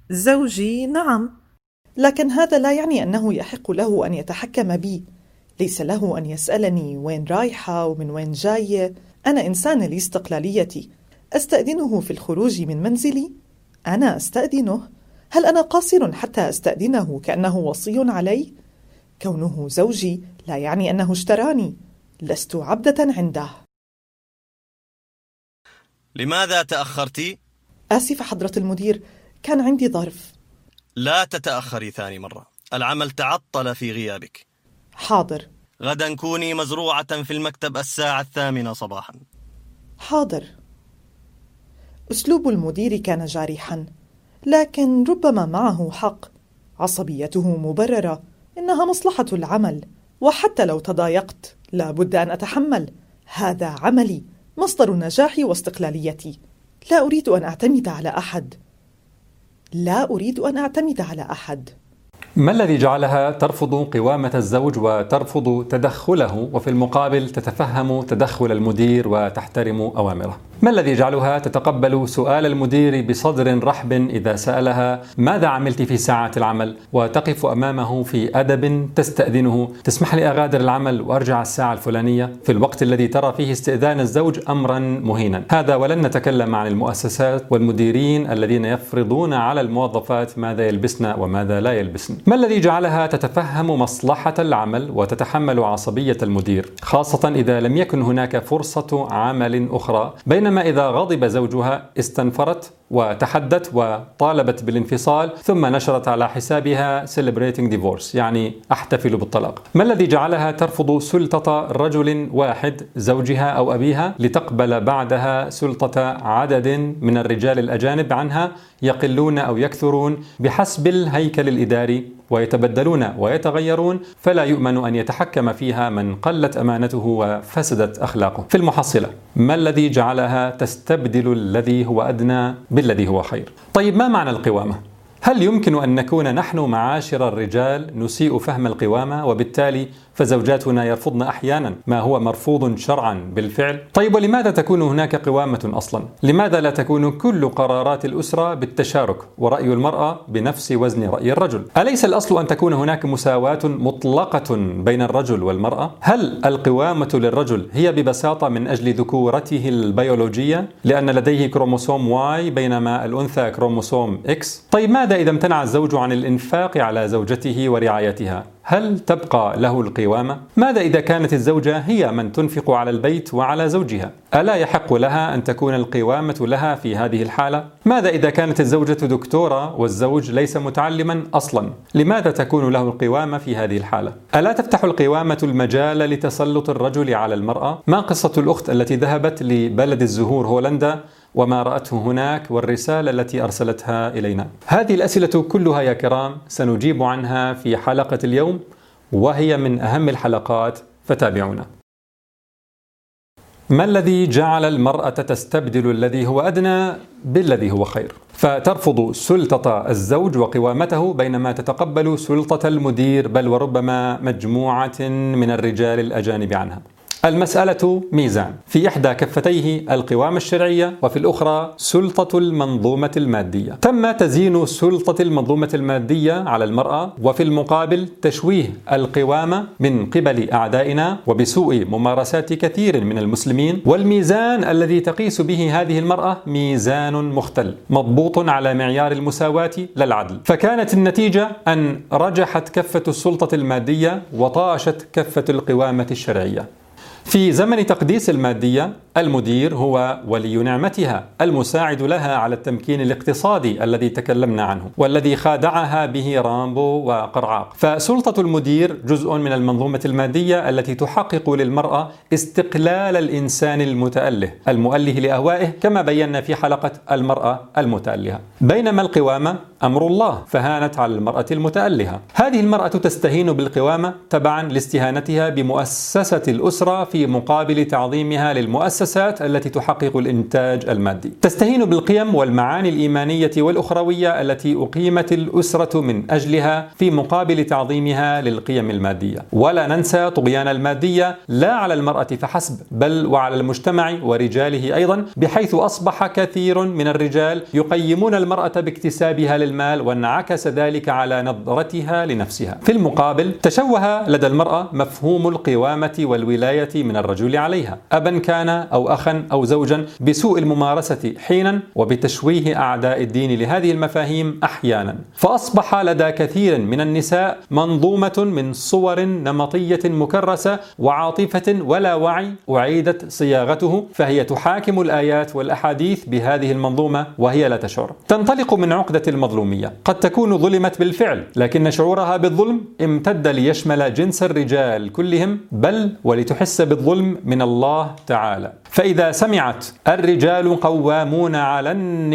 زوجي نعم، لكن هذا لا يعني أنه يحق له أن يتحكم بي. ليس له أن يسألني وين رايحة ومن وين جاية. أنا إنسان لي استقلاليتي. أستأذنه في الخروج من منزلي؟ أنا أستأذنه؟ هل أنا قاصر حتى أستأذنه كأنه وصي علي؟ كونه زوجي لا يعني أنه اشتراني. لست عبدة عنده. لماذا تأخرتِ؟ آسف حضرة المدير، كان عندي ظرف. لا تتأخري ثاني مرة، العمل تعطل في غيابك. حاضر. غدا كوني مزروعة في المكتب 8:00 صباحا. حاضر. أسلوب المدير كان جارحا، لكن ربما معه حق. عصبيته مبررة، إنها مصلحة العمل، وحتى لو تضايقت لا بد أن أتحمل. هذا عملي، مصدر نجاحي واستقلاليتي. لا أريد أن أعتمد على أحد. ما الذي جعلها ترفض قوامة الزوج وترفض تدخله، وفي المقابل تتفهم تدخل المدير وتحترم أوامره؟ ما الذي يجعلها تتقبل سؤال المدير بصدر رحب إذا سألها ماذا عملت في ساعة العمل، وتقف أمامه في أدب تستأذنه تسمح لي أغادر العمل وأرجع الساعة الفلانية في الوقت الذي ترى فيه استئذان الزوج أمرا مهينا؟ هذا ولن نتكلم عن المؤسسات والمديرين الذين يفرضون على الموظفات ماذا يلبسن وماذا لا يلبسن. ما الذي جعلها تتفهم مصلحة العمل وتتحمل عصبية المدير، خاصة إذا لم يكن هناك فرصة عمل أخرى، بينما إذا غضب زوجها استنفرت وتحدت وطالبت بالانفصال ثم نشرت على حسابها celebrating divorce، يعني أحتفل بالطلاق؟ ما الذي جعلها ترفض سلطة رجل واحد زوجها أو أبيها لتقبل بعدها سلطة عدد من الرجال الأجانب عنها يقلون أو يكثرون بحسب الهيكل الإداري ويتبدلون ويتغيرون، فلا يؤمن أن يتحكم فيها من قلت أمانته وفسدت أخلاقه؟ في المحصلة ما الذي جعلها تستبدل الذي هو أدنى بالذي هو خير؟ طيب، ما معنى القوامة؟ هل يمكن أن نكون نحن معاشر الرجال نسيء فهم القوامة وبالتالي فزوجاتنا يرفضن أحيانا ما هو مرفوض شرعا بالفعل؟ طيب، ولماذا تكون هناك قوامة أصلا؟ لماذا لا تكون كل قرارات الأسرة بالتشارك ورأي المرأة بنفس وزن رأي الرجل؟ أليس الأصل أن تكون هناك مساواة مطلقة بين الرجل والمرأة؟ هل القوامة للرجل هي ببساطة من أجل ذكورته البيولوجية لأن لديه كروموسوم واي بينما الأنثى كروموسوم إكس؟ طيب، ماذا إذا امتنع الزوج عن الإنفاق على زوجته ورعايتها؟ هل تبقى له القوامة؟ ماذا إذا كانت الزوجة هي من تنفق على البيت وعلى زوجها؟ ألا يحق لها أن تكون القوامة لها في هذه الحالة؟ ماذا إذا كانت الزوجة دكتورة والزوج ليس متعلما أصلا؟ لماذا تكون له القوامة في هذه الحالة؟ ألا تفتح القوامة المجال لتسلط الرجل على المرأة؟ ما قصة الأخت التي ذهبت لبلد الزهور هولندا وما رأته هناك والرسالة التي أرسلتها إلينا؟ هذه الأسئلة كلها يا كرام سنجيب عنها في حلقة اليوم، وهي من أهم الحلقات، فتابعونا. ما الذي جعل المرأة تستبدل الذي هو أدنى بالذي هو خير، فترفض سلطة الزوج وقوامته بينما تتقبل سلطة المدير بل وربما مجموعة من الرجال الأجانب عنها؟ المسألة ميزان، في إحدى كفتيه القوامة الشرعية وفي الأخرى سلطة المنظومة المادية. تم تزيين سلطة المنظومة المادية على المرأة وفي المقابل تشويه القوامة من قبل أعدائنا وبسوء ممارسات كثير من المسلمين، والميزان الذي تقيس به هذه المرأة ميزان مختل مضبوط على معيار المساواة لا العدل، فكانت النتيجة أن رجحت كفة السلطة المادية وطاشت كفة القوامة الشرعية. في زمن تقديس المادية المدير هو ولي نعمتها المساعد لها على التمكين الاقتصادي الذي تكلمنا عنه والذي خادعها به رامبو وقرعاق، فسلطة المدير جزء من المنظومة المادية التي تحقق للمرأة استقلال الإنسان المؤله لأهوائه كما بينا في حلقة المرأة المتألهة، بينما القوامة أمر الله فهانت على المرأة المتألهة. هذه المرأة تستهين بالقوامة تبعا لاستهانتها بمؤسسة الأسرة في مقابل تعظيمها للمؤسسات التي تحقق الإنتاج المادي. تستهين بالقيم والمعاني الإيمانية والأخروية التي أقيمت الأسرة من أجلها في مقابل تعظيمها للقيم المادية. ولا ننسى طغيان المادية لا على المرأة فحسب بل وعلى المجتمع ورجاله أيضا، بحيث أصبح كثير من الرجال يقيمون المرأة باكتسابها للمال، وانعكس ذلك على نظرتها لنفسها. في المقابل تشوه لدى المرأة مفهوم القوامة والولاية من الرجل عليها، أبا كان أو أخا أو زوجا، بسوء الممارسة حينا وبتشويه أعداء الدين لهذه المفاهيم أحيانا. فأصبح لدى كثير من النساء منظومة من صور نمطية مكرسة وعاطفة ولا وعي أعيدت صياغته، فهي تحاكم الآيات والأحاديث بهذه المنظومة وهي لا تشعر. تنطلق من عقدة المظلومية، قد تكون ظلمت بالفعل لكن شعورها بالظلم امتد ليشمل جنس الرجال كلهم، بل ولتحس بالظلم من الله تعالى. فإذا سمعت الرجال قوامون على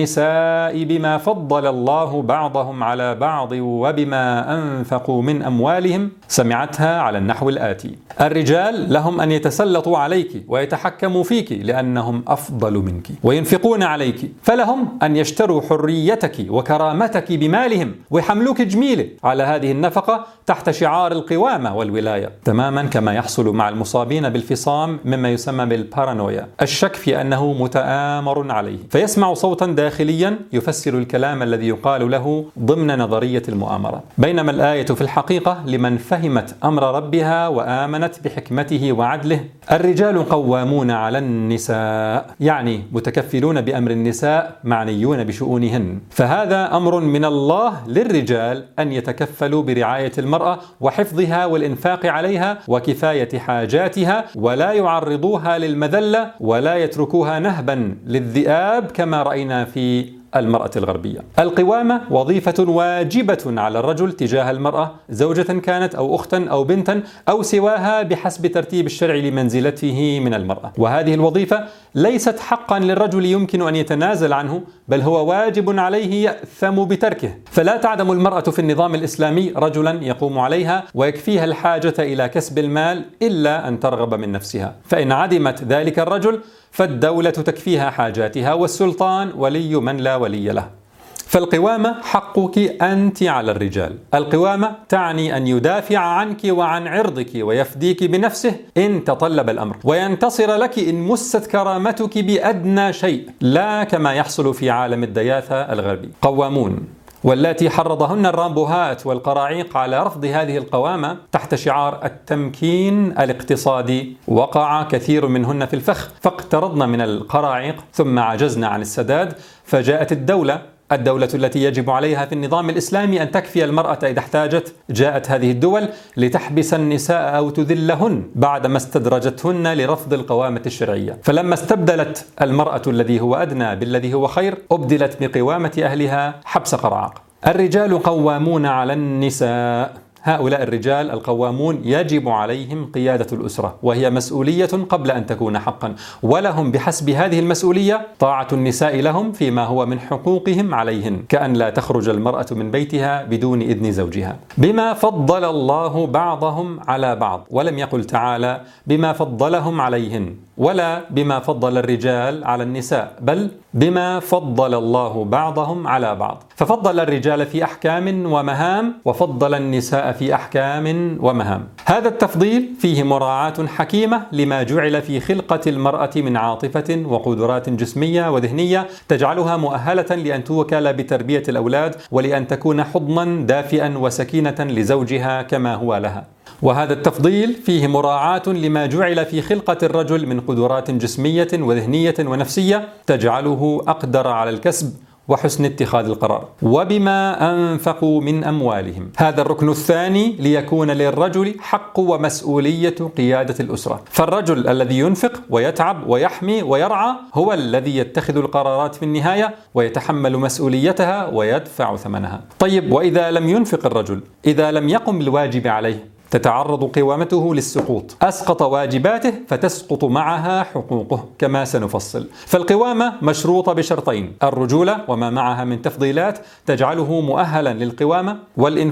النساء بما فضل الله بعضهم على بعض وبما أنفقوا من أموالهم، سمعتها على النحو الآتي: الرجال لهم أن يتسلطوا عليك ويتحكموا فيك لأنهم أفضل منك وينفقون عليك، فلهم أن يشتروا حريتك وكرامتك بمالهم ويحملوك جميلة على هذه النفقة تحت شعار القوامة والولاية، تماما كما يحصل مع المصابين بالفصام مما يسمى بالبارانويا، الشك في أنه متآمر عليه، فيسمع صوتا داخليا يفسر الكلام الذي يقال له ضمن نظرية المؤامرة. بينما الآية في الحقيقة لمن فهمت أمر ربها وآمنت بحكمته وعدله: الرجال قوامون على النساء، يعني متكفلون بأمر النساء، معنيون بشؤونهن. فهذا أمر من الله للرجال أن يتكفلوا برعاية المرأة وحفظها والإنفاق عليها وكفاية حاجاتها، ولا يعرضوها للمذلة ولا يتركوها نهبا للذئاب كما رأينا في المرأة الغربية. القوامة وظيفة واجبة على الرجل تجاه المرأة، زوجة كانت أو أختا أو بنتا أو سواها بحسب ترتيب الشرع لمنزلته من المرأة، وهذه الوظيفة ليست حقا للرجل يمكن أن يتنازل عنه، بل هو واجب عليه يأثم بتركه. فلا تعدم المرأة في النظام الإسلامي رجلا يقوم عليها ويكفيها الحاجة إلى كسب المال إلا أن ترغب من نفسها، فإن عدمت ذلك الرجل فالدولة تكفيها حاجاتها والسلطان ولي من لا ولي له. فالقوامة حقك أنت على الرجال. القوامة تعني أن يدافع عنك وعن عرضك ويفديك بنفسه إن تطلب الأمر، وينتصر لك إن مست كرامتك بأدنى شيء، لا كما يحصل في عالم الدياثة الغربي. قوامون واللاتي حرضهن الرامبوهات والقراعيق على رفض هذه القوامة تحت شعار التمكين الاقتصادي، وقع كثير منهن في الفخ، فاقترضن من القراعيق ثم عجزن عن السداد، فجاءت الدولة التي يجب عليها في النظام الإسلامي أن تكفي المرأة إذا احتاجت. جاءت هذه الدول لتحبس النساء أو تذلهن بعدما استدرجتهن لرفض القوامة الشرعية. فلما استبدلت المرأة الذي هو أدنى بالذي هو خير، أبدلت بقوامة أهلها حبس قرعاق. الرجال قوامون على النساء. هؤلاء الرجال القوامون يجب عليهم قيادة الأسرة، وهي مسؤولية قبل أن تكون حقا، ولهم بحسب هذه المسؤولية طاعة النساء لهم فيما هو من حقوقهم عليهن، كأن لا تخرج المرأة من بيتها بدون إذن زوجها. بما فضل الله بعضهم على بعض، ولم يقل تعالى بما فضلهم عليهن ولا بما فضل الرجال على النساء، بل بما فضل الله بعضهم على بعض، ففضل الرجال في أحكام ومهام وفضل النساء في أحكام ومهام. هذا التفضيل فيه مراعاة حكيمة لما جعل في خلقة المرأة من عاطفة وقدرات جسمية وذهنية تجعلها مؤهلة لأن توكل بتربية الأولاد ولأن تكون حضنا دافئا وسكينة لزوجها كما هو لها. وهذا التفضيل فيه مراعاة لما جعل في خلقة الرجل من قدرات جسمية وذهنية ونفسية تجعله أقدر على الكسب وحسن اتخاذ القرار. وبما أنفقوا من أموالهم، هذا الركن الثاني ليكون للرجل حق ومسؤولية قيادة الأسرة. فالرجل الذي ينفق ويتعب ويحمي ويرعى هو الذي يتخذ القرارات في النهاية ويتحمل مسؤوليتها ويدفع ثمنها. طيب، وإذا لم ينفق الرجل، إذا لم يقم بالواجب عليه، تتعرض قوامته للسقوط، أسقط واجباته فتسقط معها حقوقه كما سنفصل. فالقوامة مشروطة بشرطين: الرجولة وما معها من تفضيلات تجعله مؤهلا للقوامة، والإنفاق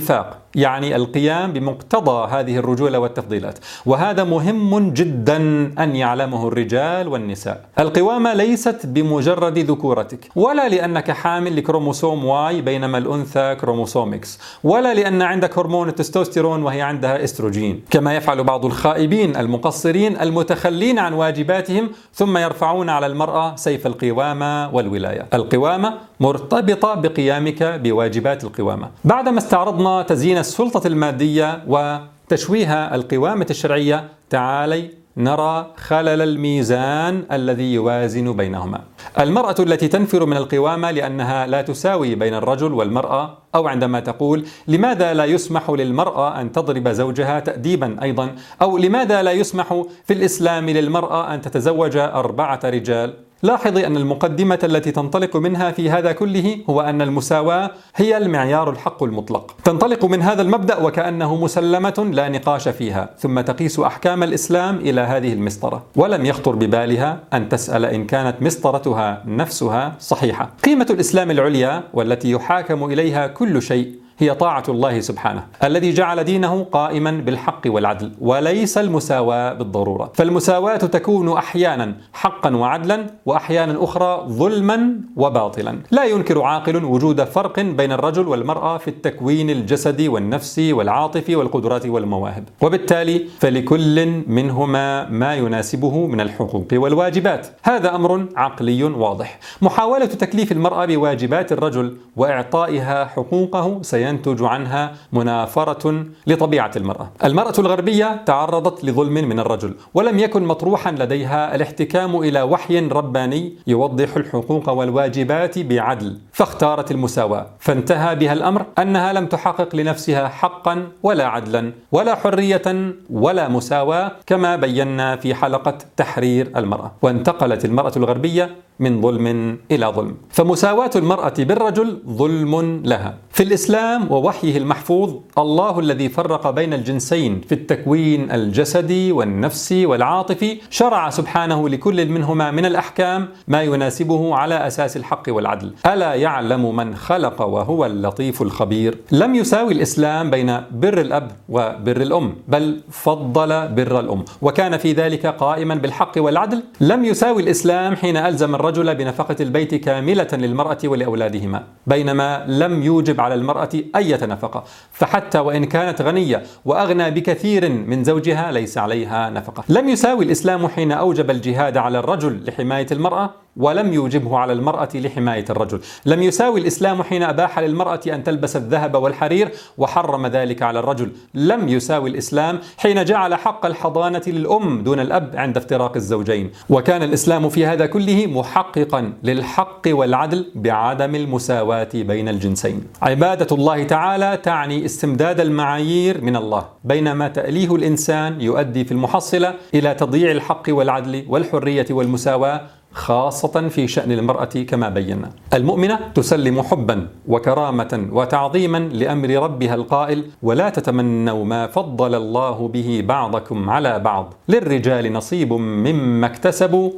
يعني القيام بمقتضى هذه الرجولة والتفضيلات، وهذا مهم جدا أن يعلمه الرجال والنساء. القوامة ليست بمجرد ذكورتك، ولا لأنك حامل لكروموسوم واي بينما الأنثى كروموسوم إكس، ولا لأن عندك هرمون التستوستيرون وهي عندها استروجين، كما يفعل بعض الخائبين المقصرين المتخلين عن واجباتهم ثم يرفعون على المرأة سيف القوامة والولاية. القوامة مرتبطة بقيامك بواجبات القوامة. بعدما استعرضنا تزيين السلطة المادية وتشويه القوامة الشرعية، تعالي نرى خلل الميزان الذي يوازن بينهما. المرأة التي تنفر من القوامة لأنها لا تساوي بين الرجل والمرأة، أو عندما تقول لماذا لا يسمح للمرأة أن تضرب زوجها تأديبا أيضا، أو لماذا لا يسمح في الإسلام للمرأة أن تتزوج 4 رجال، لاحظي أن المقدمة التي تنطلق منها في هذا كله هو أن المساواة هي المعيار الحق المطلق. تنطلق من هذا المبدأ وكأنه مسلمة لا نقاش فيها، ثم تقيس أحكام الإسلام إلى هذه المسطرة، ولم يخطر ببالها أن تسأل إن كانت مسطرتها نفسها صحيحة. قيمة الإسلام العليا والتي يحاكم إليها كل شيء هي طاعة الله سبحانه الذي جعل دينه قائما بالحق والعدل، وليس المساواة بالضرورة. فالمساواة تكون أحيانا حقا وعدلا، وأحيانا أخرى ظلما وباطلا. لا ينكر عاقل وجود فرق بين الرجل والمرأة في التكوين الجسدي والنفسي والعاطفي والقدرات والمواهب، وبالتالي فلكل منهما ما يناسبه من الحقوق والواجبات. هذا أمر عقلي واضح. محاولة تكليف المرأة بواجبات الرجل وإعطائها حقوقه ينتج عنها منافرة لطبيعة المرأة. المرأة الغربية تعرضت لظلم من الرجل، ولم يكن مطروحا لديها الاحتكام إلى وحي رباني يوضح الحقوق والواجبات بعدل، فاختارت المساواة، فانتهى بها الأمر أنها لم تحقق لنفسها حقا ولا عدلا ولا حرية ولا مساواة، كما بينا في حلقة تحرير المرأة. وانتقلت المرأة الغربية من ظلم إلى ظلم. فمساواة المرأة بالرجل ظلم لها. في الإسلام ووحيه المحفوظ، الله الذي فرق بين الجنسين في التكوين الجسدي والنفسي والعاطفي شرع سبحانه لكل منهما من الأحكام ما يناسبه على أساس الحق والعدل. ألا يعلم من خلق وهو اللطيف الخبير؟ لم يساوي الإسلام بين بر الأب وبر الأم، بل فضل بر الأم، وكان في ذلك قائما بالحق والعدل. لم يساوي الإسلام حين ألزم الرجل بنفقة البيت كاملة للمرأة ولأولادهما، بينما لم يوجب على المرأة أي نفقة، فحتى وإن كانت غنية وأغنى بكثير من زوجها ليس عليها نفقة. لم يساوي الإسلام حين أوجب الجهاد على الرجل لحماية المرأة ولم يوجبه على المرأة لحماية الرجل. لم يساوي الإسلام حين أباح للمرأة أن تلبس الذهب والحرير وحرم ذلك على الرجل. لم يساوي الإسلام حين جعل حق الحضانة للأم دون الأب عند افتراق الزوجين. وكان الإسلام في هذا كله محققا للحق والعدل بعدم المساواة بين الجنسين. عبادة الله تعالى تعني استمداد المعايير من الله، بينما تأليه الإنسان يؤدي في المحصلة إلى تضييع الحق والعدل والحرية والمساواة، خاصة في شأن المرأة كما بينا. المؤمنة تسلم حبا وكرامة وتعظيما لأمر ربها القائل: ولا تتمنوا ما فضل الله به بعضكم على بعض، للرجال نصيب مما اكتسبوا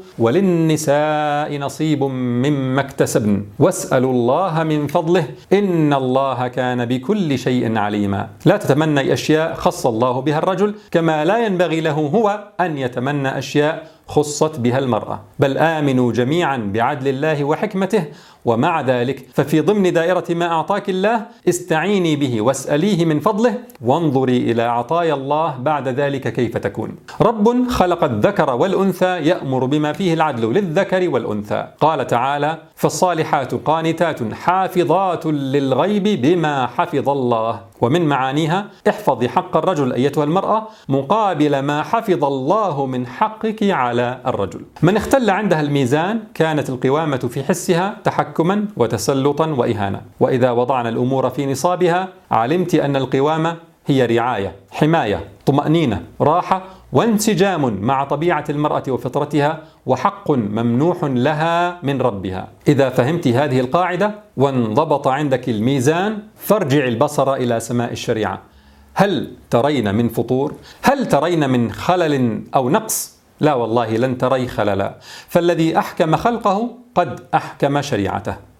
وللنساء نصيب مما اكتسبن واسألوا الله من فضله إن الله كان بكل شيء عليما. لا تتمنى أشياء خص الله بها الرجل، كما لا ينبغي له هو أن يتمنى أشياء خصت بها المرأة، بل آمنوا جميعا بعدل الله وحكمته، ومع ذلك ففي ضمن دائرة ما أعطاك الله استعيني به واسأليه من فضله وانظري إلى عطايا الله بعد ذلك كيف تكون. رب خلق الذكر والأنثى يأمر بما فيه العدل للذكر والأنثى. قال تعالى: فالصالحات قانتات حافظات للغيب بما حفظ الله. ومن معانيها: احفظي حق الرجل أيتها المرأة مقابل ما حفظ الله من حقك على الرجل. من اختل عندها الميزان كانت القوامة في حسها تحكما وتسلطا وإهانة. وإذا وضعنا الأمور في نصابها علمت أن القوامة هي رعاية، حماية، طمأنينة، راحة، وانسجام مع طبيعة المرأة وفطرتها، وحق ممنوح لها من ربها. إذا فهمت هذه القاعدة وانضبط عندك الميزان فارجع البصر إلى سماء الشريعة. هل ترين من فطور؟ هل ترين من خلل أو نقص؟ لا والله لن تري خللا، فالذي أحكم خلقه قد أحكم شريعته.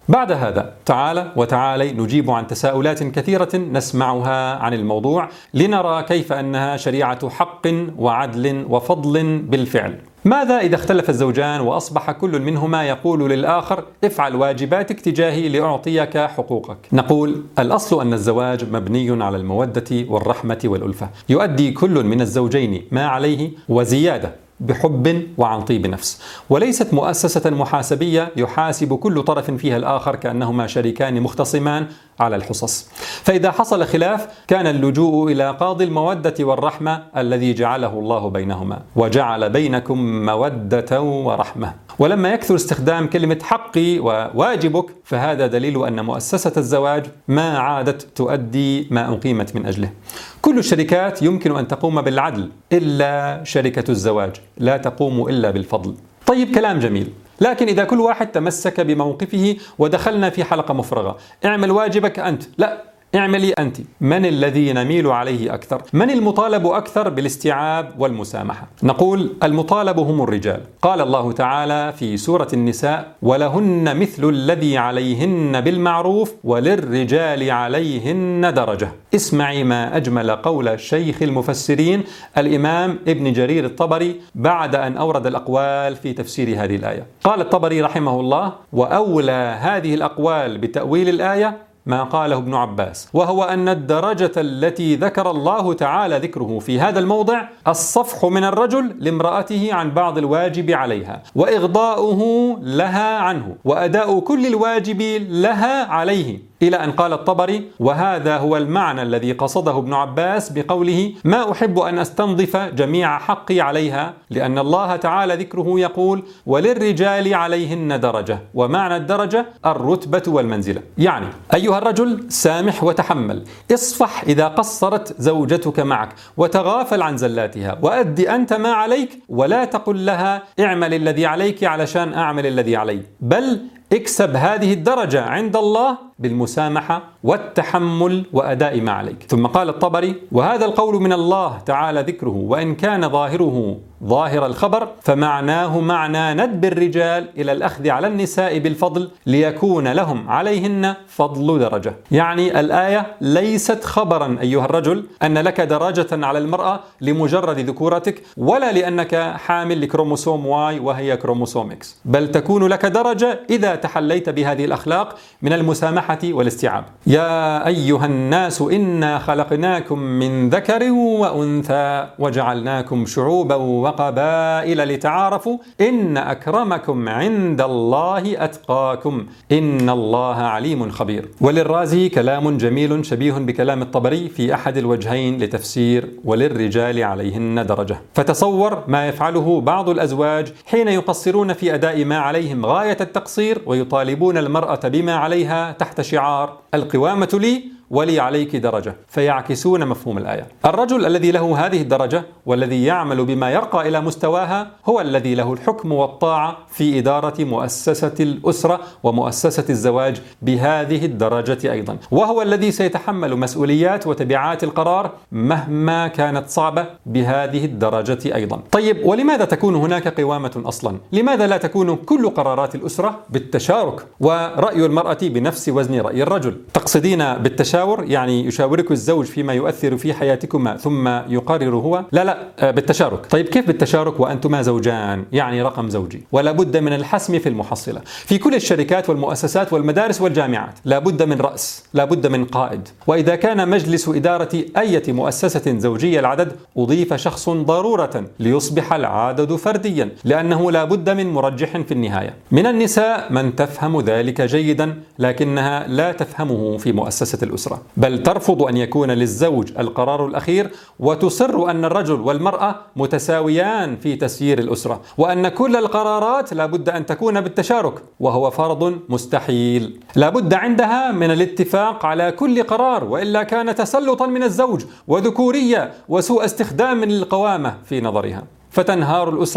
بعد هذا وتعالي نجيب عن تساؤلات كثيرة نسمعها عن الموضوع لنرى كيف أنها شريعة حق وعدل وفضل بالفعل. ماذا إذا اختلف الزوجان وأصبح كل منهما يقول للآخر افعل واجباتك تجاهي لأعطيك حقوقك؟ نقول الأصل أن الزواج مبني على المودة والرحمة والألفة، يؤدي كل من الزوجين ما عليه وزيادة بحب وعن طيب نفس، وليست مؤسسة محاسبية يحاسب كل طرف فيها الآخر كأنهما شريكان مختصمان على الحصص. فإذا حصل خلاف كان اللجوء إلى قاضي المودة والرحمة الذي جعله الله بينهما، وجعل بينكم مودة ورحمة. ولما يكثر استخدام كلمة حقي وواجبك فهذا دليل أن مؤسسة الزواج ما عادت تؤدي ما أقيمت من أجله. كل الشركات يمكن أن تقوم بالعدل إلا شركة الزواج لا تقوم إلا بالفضل. طيب كلام جميل، لكن إذا كل واحد تمسك بموقفه ودخلنا في حلقة مفرغة، اعمل واجبك أنت، لا اعملي أنت، من الذي نميل عليه أكثر؟ من المطالب أكثر بالاستيعاب والمسامحة؟ نقول المطالب هم الرجال. قال الله تعالى في سورة النساء ولهن مثل الذي عليهن بالمعروف وللرجال عليهن درجة. اسمعي ما أجمل قول شيخ المفسرين الإمام ابن جرير الطبري بعد أن أورد الأقوال في تفسير هذه الآية. قال الطبري رحمه الله وأولى هذه الأقوال بتأويل الآية ما قاله ابن عباس، وهو أن الدرجة التي ذكر الله تعالى ذكره في هذا الموضع الصفح من الرجل لامرأته عن بعض الواجب عليها وإغضاؤه لها عنه وأداء كل الواجب لها عليه، إلى أن قال الطبري وهذا هو المعنى الذي قصده ابن عباس بقوله ما أحب أن أستنظف جميع حقي عليها، لأن الله تعالى ذكره يقول وللرجال عليهن درجة، ومعنى الدرجة الرتبة والمنزلة. يعني أيها الرجل سامح وتحمل، اصفح إذا قصرت زوجتك معك وتغافل عن زلاتها، وأدي أنت ما عليك ولا تقل لها اعمل الذي عليك علشان أعمل الذي علي، بل اكسب هذه الدرجة عند الله بالمسامحة والتحمل وأداء ما عليك. ثم قال الطبري وهذا القول من الله تعالى ذكره وإن كان ظاهره ظاهر الخبر فمعناه معنى ندب الرجال إلى الأخذ على النساء بالفضل ليكون لهم عليهن فضل درجة. يعني الآية ليست خبرا أيها الرجل أن لك درجة على المرأة لمجرد ذكورتك ولا لأنك حامل لكروموسوم واي وهي كروموسوم إكس، بل تكون لك درجة إذا تحليت بهذه الأخلاق من المسامحة والاستيعاب. يا أيها الناس إنا خلقناكم من ذكر وأنثى وجعلناكم شعوبا وقبائل لتعارفوا إن أكرمكم عند الله أتقاكم إن الله عليم خبير. وللرازي كلام جميل شبيه بكلام الطبري في أحد الوجهين لتفسير وللرجال عليهن درجة. فتصور ما يفعله بعض الأزواج حين يقصرون في أداء ما عليهم غاية التقصير ويطالبون المرأة بما عليها تحت شعار القوامة لي ولي عليك درجة، فيعكسون مفهوم الآية. الرجل الذي له هذه الدرجة والذي يعمل بما يرقى إلى مستواها هو الذي له الحكم والطاعة في إدارة مؤسسة الأسرة ومؤسسة الزواج بهذه الدرجة أيضا، وهو الذي سيتحمل مسؤوليات وتبعات القرار مهما كانت صعبة بهذه الدرجة أيضا. طيب ولماذا تكون هناك قوامة أصلا؟ لماذا لا تكون كل قرارات الأسرة بالتشارك ورأي المرأة بنفس وزن رأي الرجل؟ تقصدين بالتشارك يعني يشاورك الزوج فيما يؤثر في حياتكما ثم يقرر هو؟ لا بالتشارك. طيب كيف بالتشارك وأنتما زوجان يعني رقم زوجي؟ ولا بد من الحسم في المحصلة. في كل الشركات والمؤسسات والمدارس والجامعات لا بد من رأس، لا بد من قائد، وإذا كان مجلس إدارة أي مؤسسة زوجية العدد أضيف شخص ضرورة ليصبح العدد فرديا لأنه لا بد من مرجح في النهاية. من النساء من تفهم ذلك جيدا لكنها لا تفهمه في مؤسسة الأسرة، بل ترفض أن يكون للزوج القرار الأخير وتصر أن الرجل والمرأة متساويان في تسيير الأسرة وأن كل القرارات لا بد أن تكون بالتشارك، وهو فرض مستحيل. لا بد عندها من الاتفاق على كل قرار وإلا كان تسلطا من الزوج وذكورية وسوء استخدام للقوامة في نظرها، فتنهار الأسرة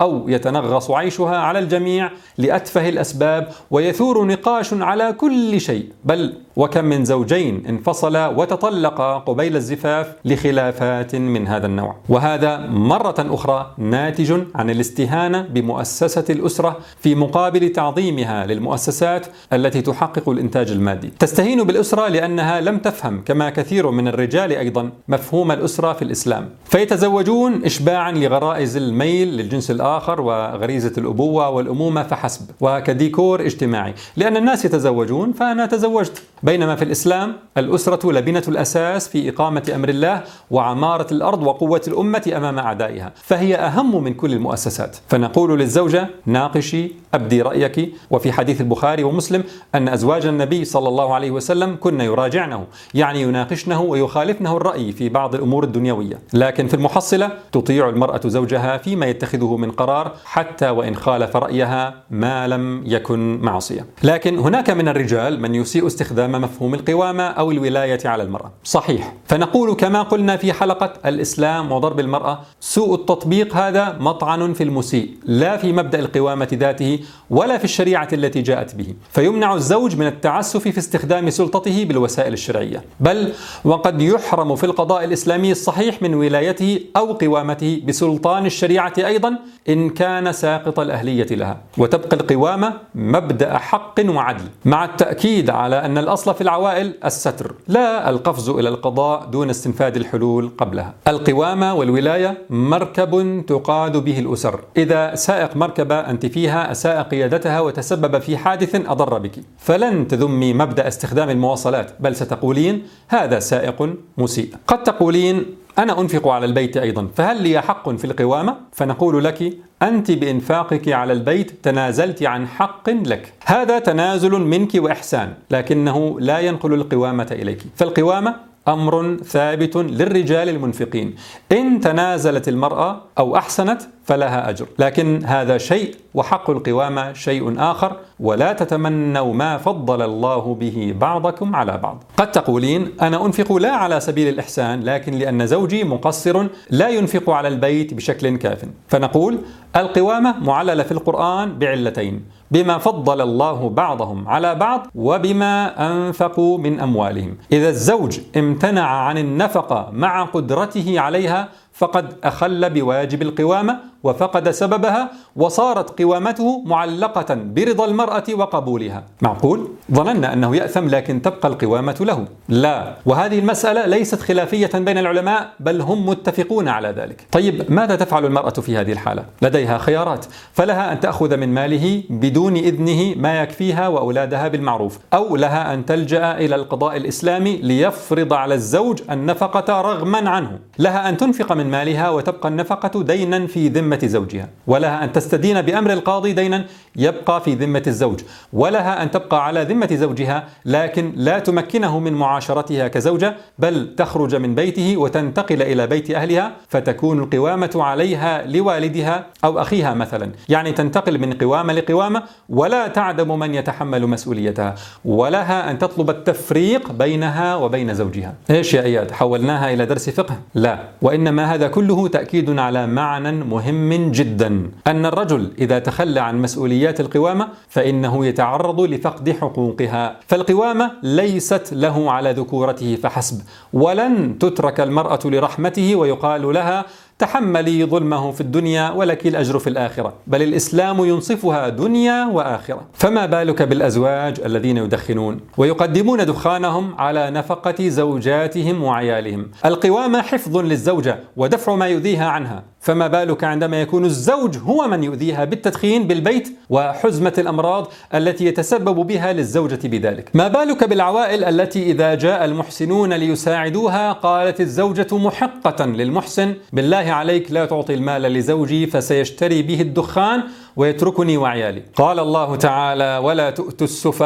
أو يتنغص عيشها على الجميع لأتفه الأسباب ويثور نقاش على كل شيء، بل وكم من زوجين انفصلا وتطلقا قبيل الزفاف لخلافات من هذا النوع. وهذا مرة أخرى ناتج عن الاستهانة بمؤسسة الأسرة في مقابل تعظيمها للمؤسسات التي تحقق الإنتاج المادي. تستهين بالأسرة لأنها لم تفهم كما كثير من الرجال أيضا مفهوم الأسرة في الإسلام، فيتزوجون إشباعا لغرائز الميل للجنس الآخر وغريزة الأبوة والأمومة فحسب، وكديكور اجتماعي، لأن الناس يتزوجون فأنا تزوجت. بينما في الإسلام الأسرة لبنة الأساس في إقامة أمر الله وعمارة الأرض وقوة الأمة أمام أعدائها، فهي أهم من كل المؤسسات. فنقول للزوجة: ناقشي، أبدي رأيك. وفي حديث البخاري ومسلم أن أزواج النبي صلى الله عليه وسلم كن يراجعنه، يعني يناقشنه ويخالفنه الرأي في بعض الأمور الدنيوية، لكن في المحصلة تطيع المرأة زوجها فيما يتخذه من قرار حتى وإن خالف رأيها ما لم يكن معصية. لكن هناك من الرجال من يسيء استخدام مفهوم القوامة أو الولاية على المرأة. صحيح، فنقول كما قلنا في حلقة الإسلام وضرب المرأة: سوء التطبيق هذا مطعن في المسيء، لا في مبدأ القوامة ذاته ولا في الشريعة التي جاءت به، فيمنع الزوج من التعسف في استخدام سلطته بالوسائل الشرعية، بل وقد يحرم في القضاء الإسلامي الصحيح من ولايته أو قوامته بسلطان الشريعة أيضا إن كان ساقط الأهلية لها. وتبقى القوامة مبدأ حق وعدل، مع التأكيد على أن الأصل في العوائل الستر، لا القفز إلى القضاء دون استنفاذ الحلول قبلها. القوامة والولاية مركب تقاد به الأسر، إذا سائق مركبة أنت فيها أساء قيادتها وتسبب في حادث أضر بك، فلن تذمي مبدأ استخدام المواصلات، بل ستقولين: هذا سائق مسيء. قد تقولين: أنا أنفق على البيت أيضا، فهل لي حق في القوامة؟ فنقول لك: أنت بإنفاقك على البيت تنازلت عن حق لك، هذا تنازل منك وإحسان، لكنه لا ينقل القوامة إليك. فالقوامة أمر ثابت للرجال المنفقين، إن تنازلت المرأة أو أحسنت فلها أجر، لكن هذا شيء وحق القوامة شيء آخر. ولا تتمنوا ما فضل الله به بعضكم على بعض. قد تقولين: أنا أنفق لا على سبيل الإحسان، لكن لأن زوجي مقصر لا ينفق على البيت بشكل كاف. فنقول: القوامة معللة في القرآن بعلتين: بما فضل الله بعضهم على بعض، وبما أنفقوا من أموالهم. إذا الزوج امتنع عن النفقة مع قدرته عليها فقد أخل بواجب القوامة وفقد سببها، وصارت قوامته معلقة برضا المرأة وقبولها. معقول؟ ظننا أنه يأثم لكن تبقى القوامة له. لا، وهذه المسألة ليست خلافية بين العلماء، بل هم متفقون على ذلك. طيب، ماذا تفعل المرأة في هذه الحالة؟ لديها خيارات، فلها أن تأخذ من ماله بدون إذنه ما يكفيها وأولادها بالمعروف، أو لها أن تلجأ إلى القضاء الإسلامي ليفرض على الزوج النفقة رغما عنه. لها أن تنفق من مالها وتبقى النفقة دينا في ذمة زوجها، ولها أن تستدين بأمر القاضي دينا يبقى في ذمة الزوج، ولها أن تبقى على ذمة زوجها لكن لا تمكنه من معاشرتها كزوجة، بل تخرج من بيته وتنتقل إلى بيت أهلها، فتكون القوامة عليها لوالدها أو أخيها مثلا، يعني تنتقل من قوامة لقوامة ولا تعدم من يتحمل مسؤوليتها. ولها أن تطلب التفريق بينها وبين زوجها. إيش يا إياد، حولناها إلى درس فقه؟ لا، وإنما هذا كله تأكيد على معنى مهم جدا، أن الرجل إذا تخلى عن مسؤوليات القوامة فإنه يتعرض لفقد حقوقها. فالقوامة ليست له على ذكورته فحسب، ولن تترك المرأة لرحمته ويقال لها: تحملي ظلمه في الدنيا ولك الأجر في الآخرة، بل الإسلام ينصفها دنيا وآخرة. فما بالك بالأزواج الذين يدخنون ويقدمون دخانهم على نفقة زوجاتهم وعيالهم؟ القوامة حفظ للزوجة ودفع ما يؤذيها عنها، فما بالك عندما يكون الزوج هو من يؤذيها بالتدخين بالبيت وحزمة الأمراض التي يتسبب بها للزوجة بذلك؟ ما بالك بالعوائل التي إذا جاء المحسنون ليساعدوها قالت الزوجة محقة للمحسن: بالله عليك لا تعطي المال لزوجي فسيشتري به الدخان ويتركني وعيالي. قال الله تعالى: ولا تؤتوا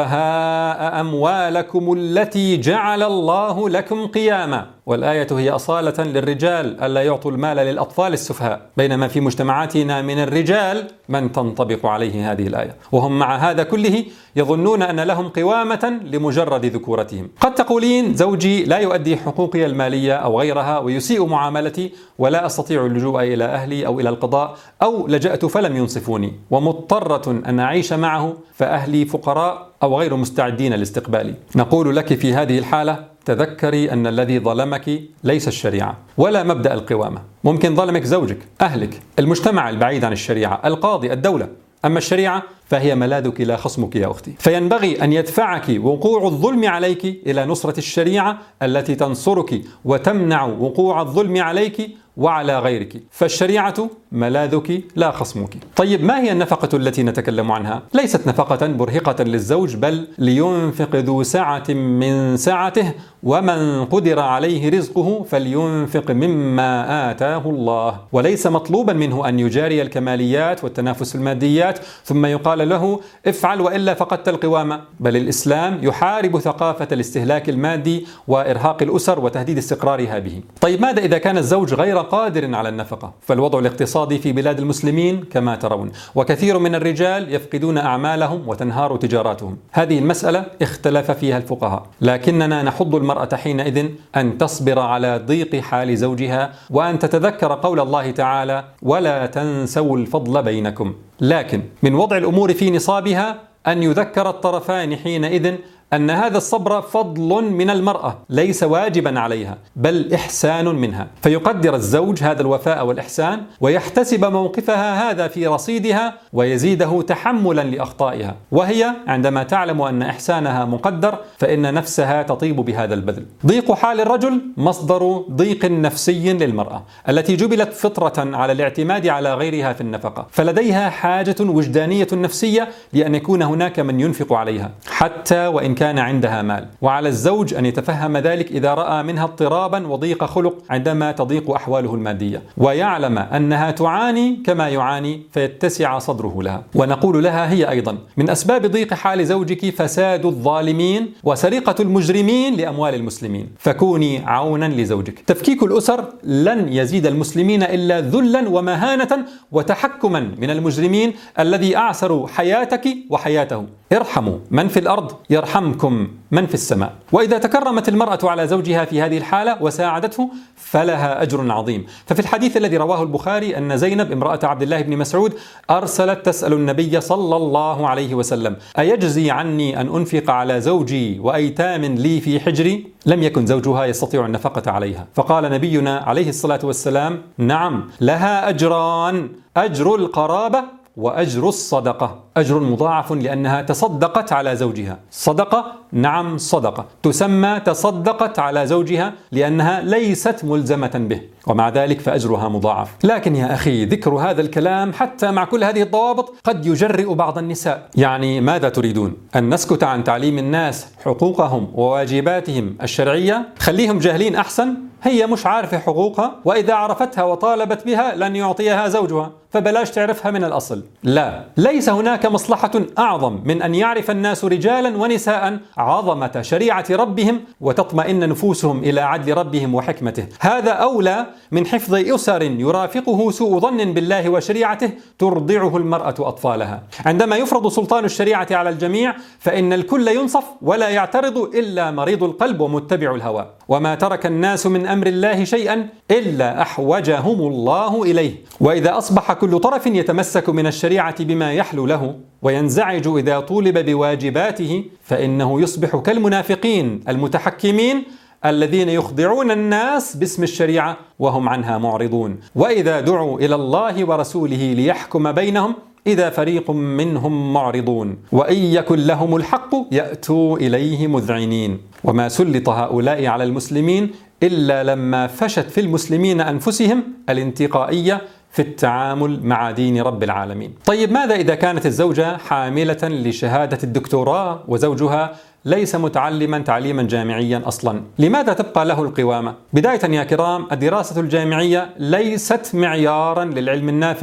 السفهاء أموالكم التي جعل الله لكم قياما. والآية هي أصالة للرجال ألا يعطوا المال للأطفال السفهاء، بينما في مجتمعاتنا من الرجال من تنطبق عليه هذه الآية، وهم مع هذا كله يظنون أن لهم قوامة لمجرد ذكورتهم. قد تقولين: زوجي لا يؤدي حقوقي المالية أو غيرها ويسيء معاملتي ولا أستطيع اللجوء إلى أهلي أو إلى القضاء، أو لجأت فلم ينصفوني ومضطرة أن أعيش معه، فأهلي فقراء أو غير مستعدين لاستقبالي. نقول لك في هذه الحالة: تذكري أن الذي ظلمك ليس الشريعة ولا مبدأ القوامة. ممكن ظلمك زوجك، أهلك، المجتمع البعيد عن الشريعة، القاضي، الدولة. أما الشريعة فهي ملاذك لا خصمك يا أختي. فينبغي أن يدفعك وقوع الظلم عليك إلى نصرة الشريعة التي تنصرك وتمنع وقوع الظلم عليك وعلى غيرك، فالشريعة ملاذك لا خصمك. طيب، ما هي النفقة التي نتكلم عنها؟ ليست نفقة برهقة للزوج، بل لينفق ذو سعة من سعته، ومن قدر عليه رزقه فلينفق مما آتاه الله. وليس مطلوبا منه أن يجاري الكماليات والتنافس الماديات ثم يقال له: افعل وإلا فقدت القوامة. بل الإسلام يحارب ثقافة الاستهلاك المادي وإرهاق الأسر وتهديد استقرارها به. طيب، ماذا إذا كان الزوج غير قادر على النفقة؟ فالوضع الاقتصادي في بلاد المسلمين كما ترون، وكثير من الرجال يفقدون أعمالهم وتنهار تجاراتهم. هذه المسألة اختلف فيها الفقهاء، لكننا نحض المرأة حينئذ أن تصبر على ضيق حال زوجها، وأن تتذكر قول الله تعالى: ولا تنسوا الفضل بينكم. لكن من وضع الأمور في نصابها أن يذكر الطرفان حينئذ أن هذا الصبر فضل من المرأة ليس واجبا عليها، بل إحسان منها، فيقدر الزوج هذا الوفاء والإحسان ويحتسب موقفها هذا في رصيدها ويزيده تحملا لأخطائها. وهي عندما تعلم أن إحسانها مقدر فإن نفسها تطيب بهذا البذل. ضيق حال الرجل مصدر ضيق نفسي للمرأة التي جبلت فطرة على الاعتماد على غيرها في النفقة، فلديها حاجة وجدانية نفسية لأن يكون هناك من ينفق عليها حتى وإن كان عندها مال. وعلى الزوج أن يتفهم ذلك إذا رأى منها اضطرابا وضيق خلق عندما تضيق أحواله المادية، ويعلم أنها تعاني كما يعاني فيتسع صدره لها. ونقول لها هي أيضا: من أسباب ضيق حال زوجك فساد الظالمين وسرقة المجرمين لأموال المسلمين، فكوني عونا لزوجك. تفكيك الأسر لن يزيد المسلمين إلا ذلا ومهانة وتحكما من المجرمين الذي أعسروا حياتك وحياته. ارحموا من في الأرض يرحمكم من في السماء. وإذا تكرمت المرأة على زوجها في هذه الحالة وساعدته فلها أجر عظيم. ففي الحديث الذي رواه البخاري أن زينب امرأة عبد الله بن مسعود أرسلت تسأل النبي صلى الله عليه وسلم: أيجزي عني أن أنفق على زوجي وأيتام لي في حجري؟ لم يكن زوجها يستطيع النفقة عليها، فقال نبينا عليه الصلاة والسلام: نعم، لها أجران، أجر القرابة وأجر الصدقة، أجر مضاعف لأنها تصدقت على زوجها. صدقة، نعم صدقة، تسمى تصدقت على زوجها لأنها ليست ملزمة به، ومع ذلك فأجرها مضاعف. لكن يا أخي، ذكر هذا الكلام حتى مع كل هذه الضوابط قد يجرئ بعض النساء. يعني ماذا تريدون؟ أن نسكت عن تعليم الناس حقوقهم وواجباتهم الشرعية؟ خليهم جاهلين أحسن. هي مش عارفة حقوقها، وإذا عرفتها وطالبت بها لن يعطيها زوجها، فبلاش تعرفها من الأصل. لا، ليس هناك مصلحة أعظم من أن يعرف الناس رجالا ونساء عظمة شريعة ربهم وتطمئن نفوسهم إلى عدل ربهم وحكمته. هذا أولى من حفظ أسر يرافقه سوء ظن بالله وشريعته ترضعه المرأة أطفالها. عندما يفرض سلطان الشريعة على الجميع فإن الكل ينصف ولا يعترض إلا مريض القلب ومتبع الهوى. وما ترك الناس من أمر الله شيئا إلا أحوجهم الله إليه. وإذا أصبح كل طرف يتمسك من الشريعة بما يحلو له وينزعج إذا طولب بواجباته فإنه يصبح كالمنافقين المتحكمين الذين يخضعون الناس باسم الشريعة وهم عنها معرضون. وإذا دعوا إلى الله ورسوله ليحكم بينهم إذا فريق منهم معرضون، وإن يكن لهم الحق يأتوا إليه مذعنين. وما سلط هؤلاء على المسلمين إلا لما فشت في المسلمين أنفسهم الانتقائية في التعامل مع دين رب العالمين. طيب، ماذا إذا كانت الزوجة حاملة لشهادة الدكتوراه وزوجها ليس متعلما تعليما جامعيا أصلا؟ لماذا تبقى له القوامة؟ بداية يا كرام، الدراسة الجامعية ليست معيارا للعلم النافع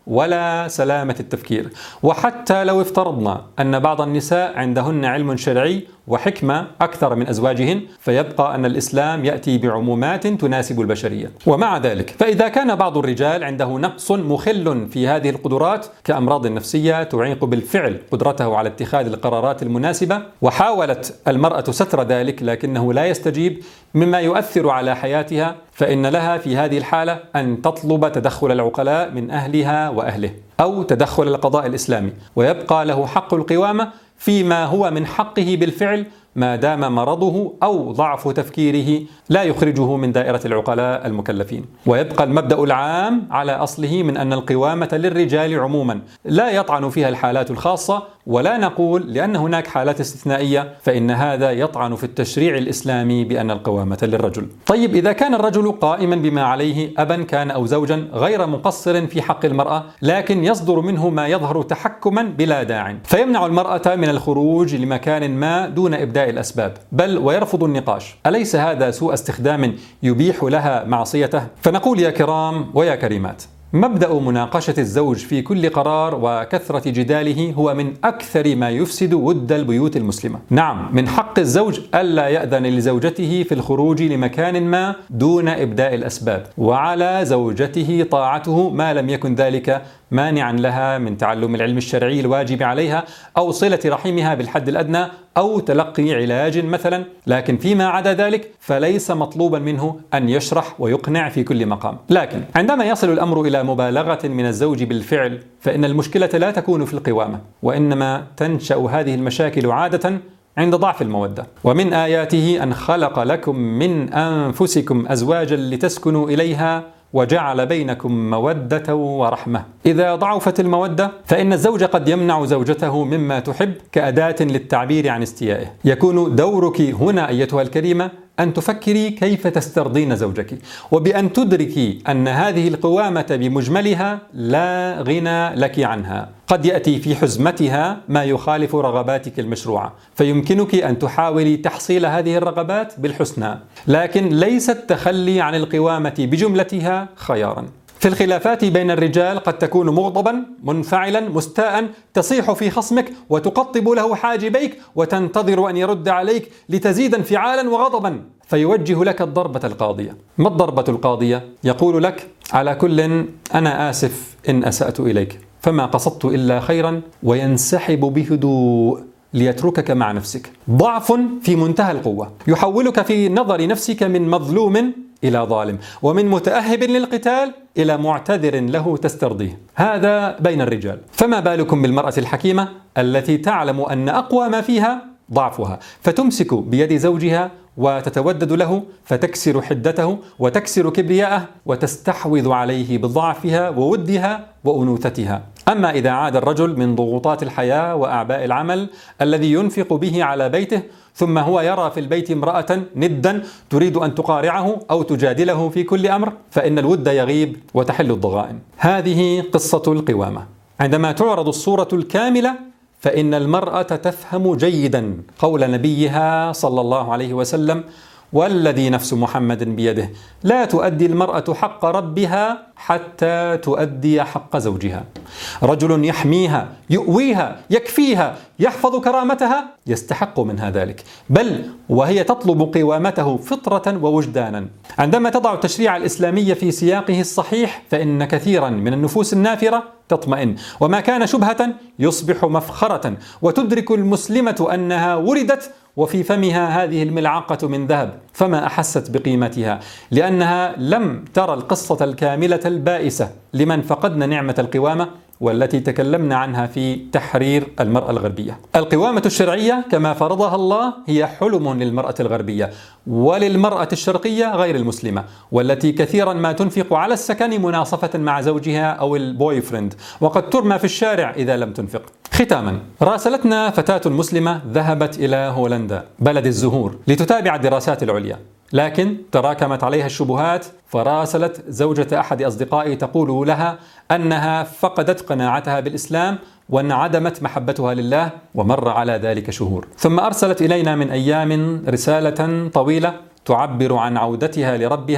ولا سلامة التفكير. وحتى لو افترضنا أن بعض النساء عندهن علم شرعي وحكمة أكثر من أزواجهن، فيبقى أن الإسلام يأتي بعمومات تناسب البشرية. ومع ذلك فإذا كان بعض الرجال عنده نقص مخل في هذه القدرات كأمراض نفسية تعيق بالفعل قدرته على اتخاذ القرارات المناسبة، وحاولت المرأة ستر ذلك لكنه لا يستجيب مما يؤثر على حياتها، فإن لها في هذه الحالة أن تطلب تدخل العقلاء من أهلها وأهله أو تدخل القضاء الإسلامي، ويبقى له حق القوامة فيما هو من حقه بالفعل ما دام مرضه أو ضعف تفكيره لا يخرجه من دائرة العقلاء المكلفين. ويبقى المبدأ العام على أصله من أن القوامة للرجال عموما لا يطعن فيها الحالات الخاصة، ولا نقول لأن هناك حالات استثنائية فإن هذا يطعن في التشريع الإسلامي بأن القوامة للرجل. طيب إذا كان الرجل قائما بما عليه أبا كان أو زوجا غير مقصر في حق المرأة، لكن يصدر منه ما يظهر تحكما بلا داع، فيمنع المرأة من الخروج لمكان ما دون إبداء الأسباب بل ويرفض النقاش، أليس هذا سوء استخدام يبيح لها معصيته؟ فنقول يا كرام ويا كريمات، مبدأ مناقشة الزوج في كل قرار وكثرة جداله هو من أكثر ما يفسد ود البيوت المسلمة. نعم، من حق الزوج ألا يأذن لزوجته في الخروج لمكان ما دون إبداء الأسباب، وعلى زوجته طاعته ما لم يكن ذلك مانعا لها من تعلم العلم الشرعي الواجب عليها أو صلة رحمها بالحد الأدنى أو تلقي علاج مثلا، لكن فيما عدا ذلك فليس مطلوبا منه أن يشرح ويقنع في كل مقام. لكن عندما يصل الأمر إلى مبالغة من الزوج بالفعل فإن المشكلة لا تكون في القوامة، وإنما تنشأ هذه المشاكل عادة عند ضعف المودة. ومن آياته أن خلق لكم من أنفسكم أزواجا لتسكنوا إليها وجعل بينكم مودة ورحمة. إذا ضعفت المودة فإن الزوج قد يمنع زوجته مما تحب كأداة للتعبير عن استيائه. يكون دورك هنا أيتها الكريمة أن تفكري كيف تسترضين زوجك، وبأن تدركي أن هذه القوامة بمجملها لا غنى لك عنها. قد يأتي في حزمتها ما يخالف رغباتك المشروعة، فيمكنك أن تحاولي تحصيل هذه الرغبات بالحسنى، لكن ليس التخلي عن القوامة بجملتها خيارا. في الخلافات بين الرجال قد تكون مغضبا منفعلا مستاء، تصيح في خصمك وتقطب له حاجبيك وتنتظر أن يرد عليك لتزيد انفعالا وغضبا، فيوجه لك الضربة القاضية. ما الضربة القاضية؟ يقول لك: على كل أنا آسف إن أسأت إليك، فما قصدت إلا خيرا، وينسحب بهدوء ليتركك مع نفسك. ضعف في منتهى القوة، يحولك في نظر نفسك من مظلوم إلى ظالم، ومن متأهب للقتال إلى معتذر له تسترضيه. هذا بين الرجال، فما بالكم بالمرأة الحكيمة التي تعلم أن أقوى ما فيها ضعفها، فتمسك بيد زوجها وتتودد له، فتكسر حدته وتكسر كبرياءه وتستحوذ عليه بضعفها وودها وأنوثتها. أما إذا عاد الرجل من ضغوطات الحياة وأعباء العمل الذي ينفق به على بيته، ثم هو يرى في البيت امرأة ندا تريد أن تقارعه أو تجادله في كل أمر، فإن الود يغيب وتحل الضغائن. هذه قصة القوامة. عندما تعرض الصورة الكاملة فإن المرأة تفهم جيدا قول نبيها صلى الله عليه وسلم: والذي نفس محمد بيده لا تؤدي المرأة حق ربها حتى تؤدي حق زوجها. رجل يحميها، يؤويها، يكفيها، يحفظ كرامتها يستحق منها ذلك، بل وهي تطلب قوامته فطرة ووجدانا. عندما تضع التشريع الإسلامي في سياقه الصحيح فإن كثيرا من النفوس النافرة تطمئن، وما كان شبهة يصبح مفخرة، وتدرك المسلمة أنها ولدت وفي فمها هذه الملعقة من ذهب، فما أحست بقيمتها لأنها لم ترى القصة الكاملة البائسة لمن فقدنا نعمة القوامة والتي تكلمنا عنها في تحرير المرأة الغربية. القوامة الشرعية كما فرضها الله هي حلم للمرأة الغربية وللمرأة الشرقية غير المسلمة، والتي كثيرا ما تنفق على السكن مناصفة مع زوجها أو البوي فريند، وقد ترمى في الشارع إذا لم تنفق. ختاما، راسلتنا فتاة مسلمة ذهبت إلى هولندا بلد الزهور لتتابع الدراسات العليا، لكن تراكمت عليها الشبهات فراسلت زوجة أحد أصدقائي تقول لها أنها فقدت قناعتها بالإسلام وانعدمت محبتها لله، ومر على ذلك شهور. ثم أرسلت إلينا من أيام رسالة طويلة تعبر عن عودتها لربها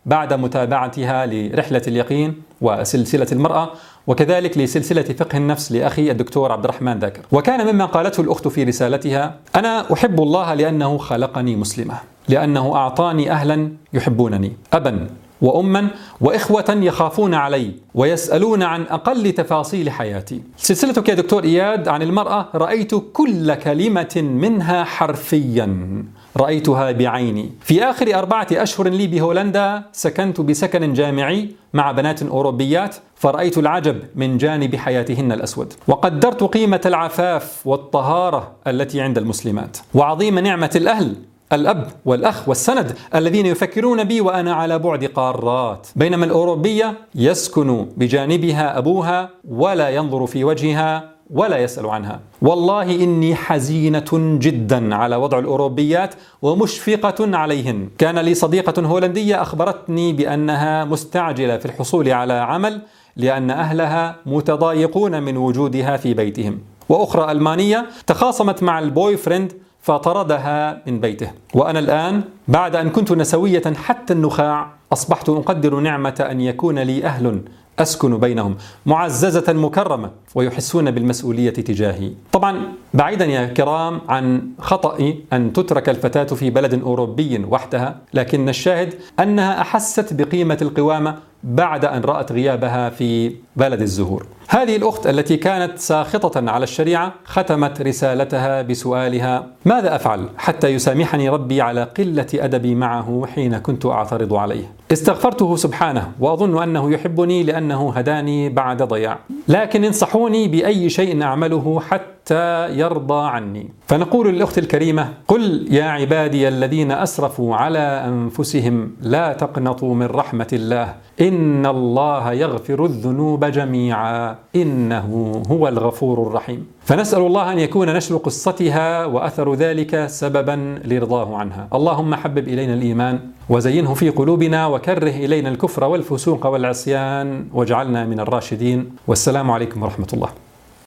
بعد متابعتها لرحلة اليقين وسلسلة المرأة، وكذلك لسلسلة فقه النفس لأخي الدكتور عبد الرحمن ذاكر. وكان مما قالته الأخت في رسالتها: أنا أحب الله لأنه خلقني مسلمة، لأنه أعطاني أهلا يحبونني، أبا وأما وإخوة يخافون علي ويسألون عن أقل تفاصيل حياتي. سلسلتك يا دكتور إياد عن المرأة رأيت كل كلمة منها حرفيا، رأيتها بعيني. في آخر 4 أشهر لي بهولندا سكنت بسكن جامعي مع بنات أوروبيات، فرأيت العجب من جانب حياتهن الأسود، وقدرت قيمة العفاف والطهارة التي عند المسلمات، وعظيم نعمة الأهل، الأب والأخ والسند الذين يفكرون بي وأنا على بعد قارات، بينما الأوروبية يسكن بجانبها أبوها ولا ينظر في وجهها ولا يسأل عنها. والله إني حزينة جدا على وضع الأوروبيات ومشفقة عليهن. كان لي صديقة هولندية أخبرتني بأنها مستعجلة في الحصول على عمل لأن أهلها متضايقون من وجودها في بيتهم، وأخرى ألمانية تخاصمت مع البوي فريند فطردها من بيته. وأنا الآن بعد أن كنت نسوية حتى النخاع أصبحت أقدر نعمة أن يكون لي أهل أسكن بينهم، معززة مكرمة ويحسون بالمسؤولية تجاهي. طبعا بعيدا يا كرام عن خطأ أن تترك الفتاة في بلد أوروبي وحدها، لكن الشاهد أنها أحست بقيمة القوامة بعد أن رأت غيابها في بلد الزهور. هذه الأخت التي كانت ساخطة على الشريعة ختمت رسالتها بسؤالها: ماذا أفعل حتى يسامحني ربي على قلة أدبي معه حين كنت أعترض عليه؟ استغفرته سبحانه وأظن أنه يحبني لأنه هداني بعد ضياع، لكن انصحوني بأي شيء أعمله حتى يرضى عني. فنقول للأخت الكريمة: قل يا عبادي الذين أسرفوا على أنفسهم لا تقنطوا من رحمة الله إن الله يغفر الذنوب جميعا إنه هو الغفور الرحيم. فنسأل الله أن يكون نشر قصتها وأثر ذلك سببا لرضاه عنها. اللهم حبب إلينا الإيمان وزينه في قلوبنا وكره إلينا الكفر والفسوق والعصيان واجعلنا من الراشدين. والسلام عليكم ورحمة الله.